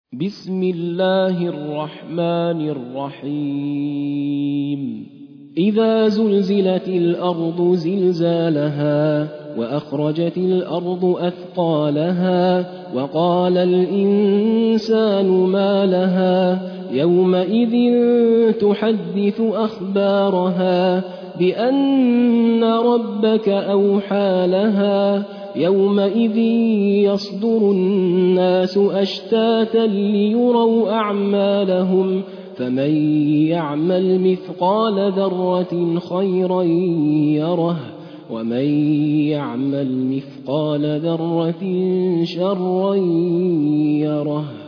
بسم الله الرحمن الرحيم إذا زلزلت الأرض زلزالها وأخرجت الأرض أثقالها وقال الإنسان ما لها يومئذ تحدث أخبارها بأن ربك أوحى لها يومئذ يصدر الناس أشتاتا ليروا أعمالهم فمن يعمل مثقال ذرة خيرا يره ومن يعمل مثقال ذرة شرا يره.